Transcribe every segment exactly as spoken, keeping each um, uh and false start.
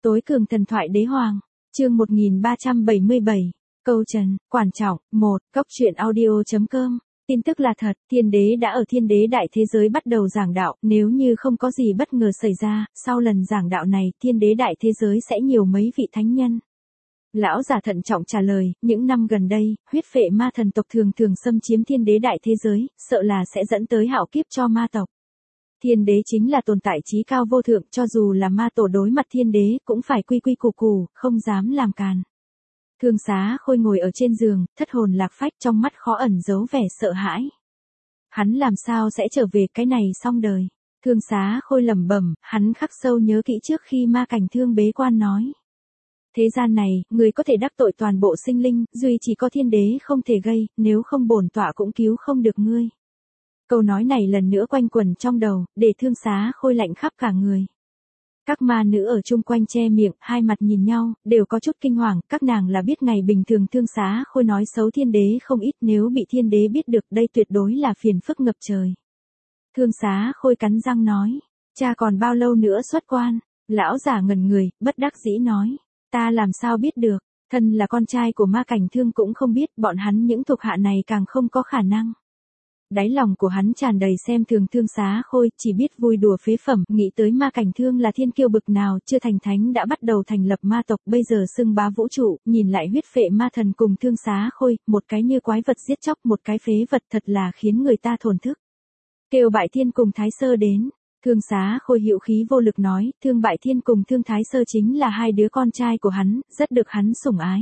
Tối cường thần thoại đế hoàng, chương một nghìn ba trăm bảy mươi bảy, câu trần, quan trọng, một, góc truyện audio chấm com. Tin tức là thật, thiên đế đã ở thiên đế đại thế giới bắt đầu giảng đạo, nếu như không có gì bất ngờ xảy ra, sau lần giảng đạo này, thiên đế đại thế giới sẽ nhiều mấy vị thánh nhân. Lão giả thận trọng trả lời, những năm gần đây, huyết phệ ma thần tộc thường thường xâm chiếm thiên đế đại thế giới, sợ là sẽ dẫn tới hạo kiếp cho ma tộc. Thiên đế chính là tồn tại trí cao vô thượng, cho dù là ma tổ đối mặt thiên đế cũng phải quy quy củ củ, không dám làm càn. Thương Xá Khôi ngồi ở trên giường, thất hồn lạc phách, trong mắt khó ẩn giấu vẻ sợ hãi. Hắn làm sao sẽ trở về, cái này xong đời. Thương Xá Khôi lẩm bẩm, hắn khắc sâu nhớ kỹ trước khi ma cảnh thương bế quan nói. Thế gian này, người có thể đắc tội toàn bộ sinh linh, duy chỉ có thiên đế không thể gây, nếu không bổn tọa cũng cứu không được ngươi. Câu nói này lần nữa quanh quẩn trong đầu, để Thương Xá Khôi lạnh khắp cả người. Các ma nữ ở chung quanh che miệng, hai mặt nhìn nhau, đều có chút kinh hoàng, các nàng là biết ngày bình thường Thương Xá Khôi nói xấu thiên đế không ít, nếu bị thiên đế biết được đây tuyệt đối là phiền phức ngập trời. Thương Xá Khôi cắn răng nói, cha còn bao lâu nữa xuất quan? Lão giả ngẩn người, bất đắc dĩ nói, ta làm sao biết được, thân là con trai của ma cảnh thương cũng không biết, bọn hắn những thuộc hạ này càng không có khả năng. Đáy lòng của hắn tràn đầy xem thường Thương Xá Khôi, chỉ biết vui đùa phế phẩm, nghĩ tới ma cảnh thương là thiên kiêu bực nào, chưa thành thánh đã bắt đầu thành lập ma tộc, bây giờ xưng bá vũ trụ, nhìn lại huyết phệ ma thần cùng Thương Xá Khôi, một cái như quái vật giết chóc, một cái phế vật, thật là khiến người ta thổn thức. Kêu Bại Thiên cùng Thái Sơ đến. Thương Xá Khôi hữu khí vô lực nói, Thương Bại Thiên cùng Thương Thái Sơ chính là hai đứa con trai của hắn, rất được hắn sủng ái.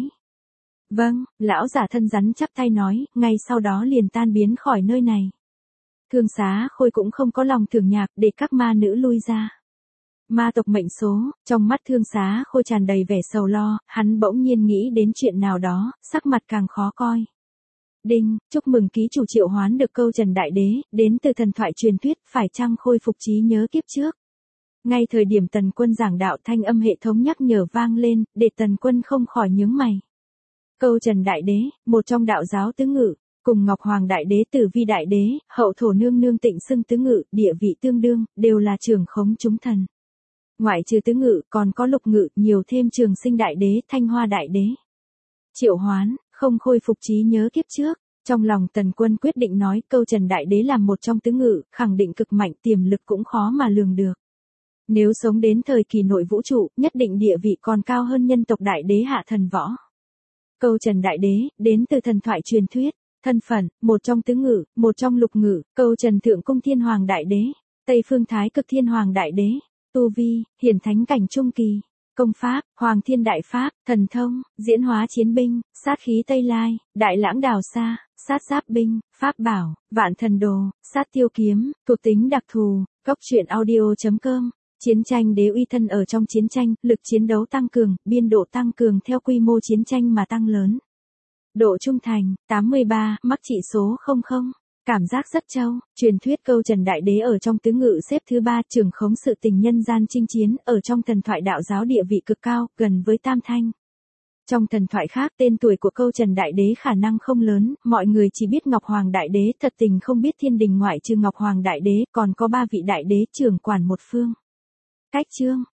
Vâng, lão giả thân rắn chắp tay nói, ngay sau đó liền tan biến khỏi nơi này. Thương Xá Khôi cũng không có lòng thường nhạc, để các ma nữ lui ra. Ma tộc mệnh số, trong mắt Thương Xá Khôi tràn đầy vẻ sầu lo, hắn bỗng nhiên nghĩ đến chuyện nào đó, sắc mặt càng khó coi. Đinh, chúc mừng ký chủ triệu hoán được câu trần đại đế, đến từ thần thoại truyền thuyết, phải chăng khôi phục trí nhớ kiếp trước. Ngay thời điểm Tần Quân giảng đạo, thanh âm hệ thống nhắc nhở vang lên, để Tần Quân không khỏi nhướng mày. Câu trần đại đế, một trong đạo giáo tứ ngự, cùng Ngọc Hoàng đại đế, Tử Vi đại đế, Hậu Thổ nương nương Tịnh xưng tứ ngự, địa vị tương đương, đều là trưởng khống chúng thần. Ngoại trừ tứ ngự, còn có lục ngự, nhiều thêm Trường Sinh đại đế, Thanh Hoa đại đế. Triệu hoán, không khôi phục trí nhớ kiếp trước. Trong lòng Tần Quân quyết định nói, câu trần đại đế làm một trong tứ ngự, khẳng định cực mạnh, tiềm lực cũng khó mà lường được. Nếu sống đến thời kỳ nội vũ trụ, nhất định địa vị còn cao hơn nhân tộc đại đế hạ thần võ. Câu trần đại đế, đến từ thần thoại truyền thuyết, thân phận, một trong tứ ngự, một trong lục ngự, câu trần thượng cung thiên hoàng đại đế, Tây phương thái cực thiên hoàng đại đế, tu vi, hiển thánh cảnh trung kỳ, công pháp, hoàng thiên đại pháp, thần thông, diễn hóa chiến binh, sát khí Tây Lai, đại lãng đào xa, sát giáp binh, pháp bảo, vạn thần đồ, sát tiêu kiếm, thuộc tính đặc thù, góc truyện audio chấm com. Chiến tranh đế uy thân ở trong chiến tranh, lực chiến đấu tăng cường, biên độ tăng cường theo quy mô chiến tranh mà tăng lớn. Độ trung thành, tám mươi ba, mắc trị số không không. Cảm giác rất trâu, truyền thuyết câu trần đại đế ở trong tứ ngự xếp thứ ba, trưởng khống sự tình nhân gian chinh chiến, ở trong thần thoại đạo giáo địa vị cực cao, gần với tam thanh. Trong thần thoại khác, tên tuổi của câu trần đại đế khả năng không lớn, mọi người chỉ biết Ngọc Hoàng đại đế, thật tình không biết thiên đình ngoại trừ Ngọc Hoàng đại đế, còn có ba vị đại đế trưởng quản một phương. Cách chương,